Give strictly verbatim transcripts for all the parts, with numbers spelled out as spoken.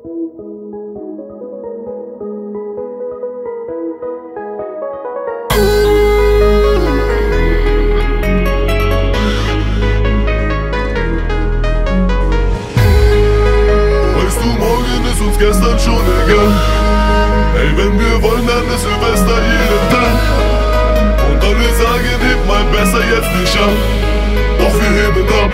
Gestern schon egal. Ey, wenn wir wollen, dann ist Silvester jeden Tag. Und alle sagen, heb mal besser jetzt nicht an. Doch wir heben ab.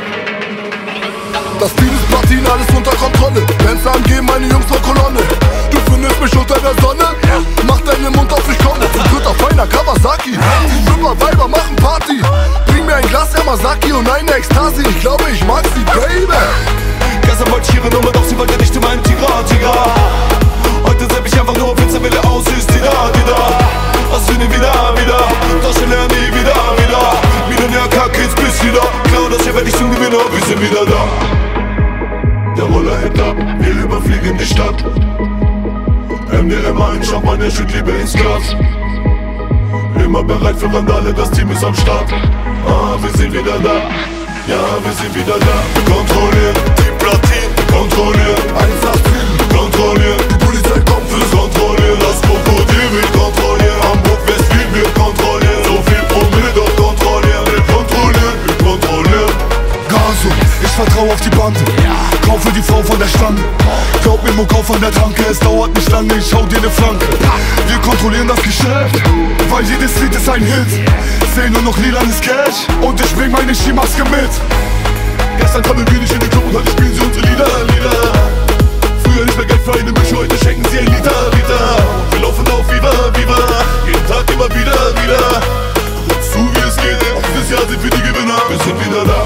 Das Ziel ist Platin, alles unter Kontrolle. Fenster angehen, meine Jungs zur Kolonne. Du findest mich unter der Sonne. Mach deinen Mund auf, ich komme. Ein dritter feiner Kawasaki. Die Flipper Weiber machen Party. Bring mir ein Glas Yamazaki und eine Ekstasi. Ich glaube, ich mag sie, Baby. Gestern wollte ich ihre Nummer, doch sie wollte nicht in meinen Tigra, Tigra. Heute sepp ich einfach nur Pizza, will aus, ist die da, die da. Was für nie wieder, wieder, das schon lernen nie wieder, wieder. Millionär, K-Kids, bis wieder. Klar, das hier werde ich zum Gewinner, wir sind wieder da. Der Roller hebt ab, wir überfliegen die Stadt. M D M eins, Champagner, schütt Liebe ins Glas. Immer bereit für Randale, das Team ist am Start. Ah, wir sind wieder da. Ja, wir sind wieder da. Wir kontrollieren die Platin, wir kontrollieren eins acht sieben, wir kontrollieren die Polizei kommt fürs Kontrollieren. Das Krokodil will kontrollieren, Hamburg West-Wien wir kontrollieren. So viel Promille doch kontrollieren, wir kontrollieren, wir kontrollieren. Gaso, ich vertraue auf die Bande. Kaufe die Frau von der Stange. Glaub mir, Muck auf an der Tanke. Es dauert nicht lange, ich schau dir ne Flanke. Wir kontrollieren das Geschäft, weil jedes Lied ist ein Hit. Seh nur noch lilanes Cash und ich bring meine Skimaske mit. Gestern kamen wir nicht in den Club und heute spielen sie unsere Lieder, Lieder. Früher nicht mehr Geld für eine Mische, heute schenken sie ein Liter, Liter. Wir laufen auf Viva, Viva, jeden Tag immer wieder, wieder. Und zu wie es geht, auch dieses Jahr sind wir die Gewinner. Wir sind wieder da.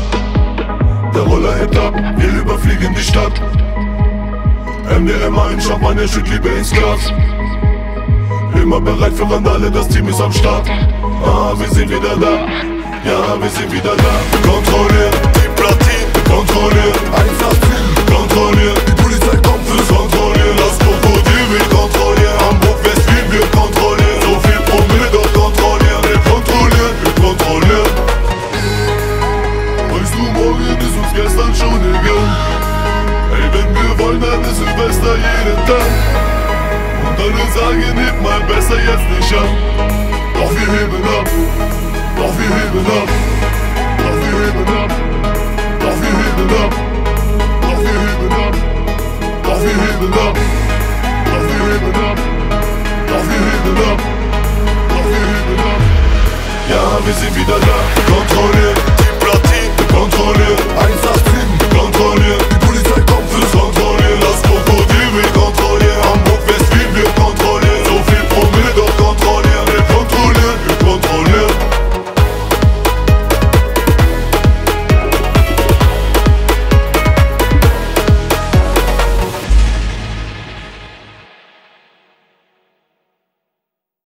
Der Roller hebt ab, wir überfliegen die Stadt. M D M eins, Champagner, schütt Liebe ins Glas. Immer bereit für Randale, das Team ist am Start. Ah, wir sind wieder da. Ja, wir sind wieder da. Wir kontrollieren die Platin, wir kontrollieren